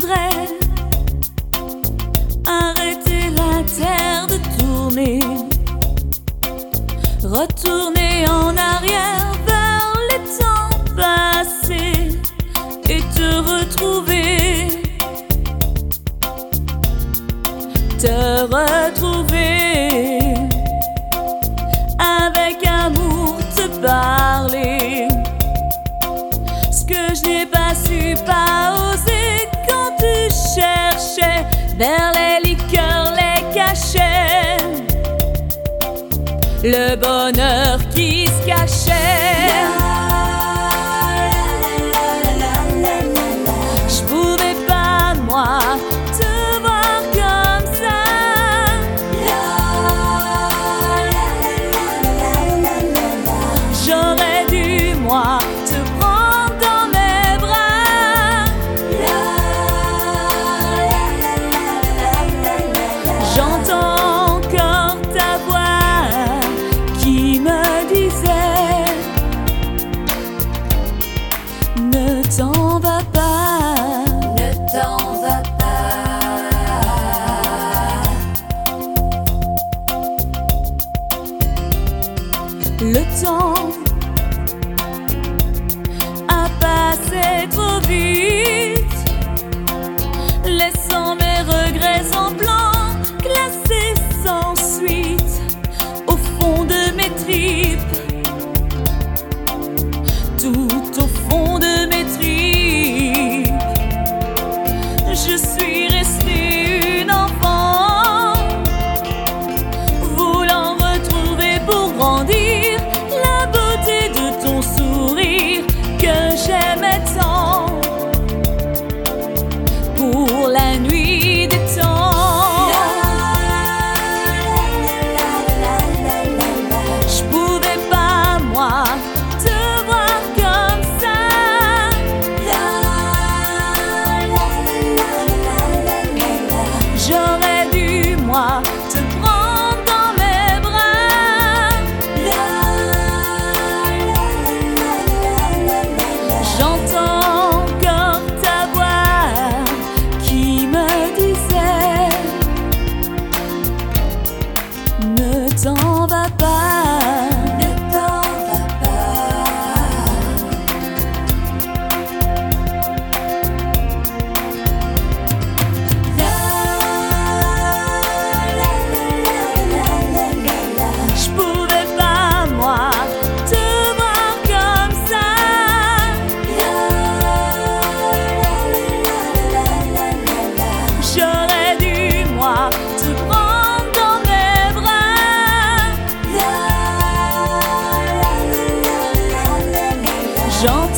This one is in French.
voudrais arrêter la terre de tourner, retourner en arrière vers les temps passés et te retrouver, avec amour te parler, ce que je n'ai pas su, pas osé quand tu cherchais vers les liqueurs, les cachets, le bonheur qui se cachait. Je pouvais pas, moi, te voir comme ça. J'aurais dû, moi, te prendre dans mes bras. J'entends encore ta voix qui me disait: ne t'en va pas, Ne t'en va pas. le temps a passé trop vite, laissant mes regrets en blanc, classés sans suite au fond de mes tripes, tout au fond de mes tripes. Je suis restée une enfant, voulant retrouver pour grandir la beauté de ton sourire que j'aimais tant, pour la nuit des temps. Je pouvais pas, moi, te voir comme ça. J'aurais dû, moi, te prendre dans mes bras. J'entends encore ta voix qui me disait: ne t'en va pas. Ne t'en va pas. Je pouvais pas, moi, te voir comme ça. J'aurais dû, moi, te prendre dans mes bras.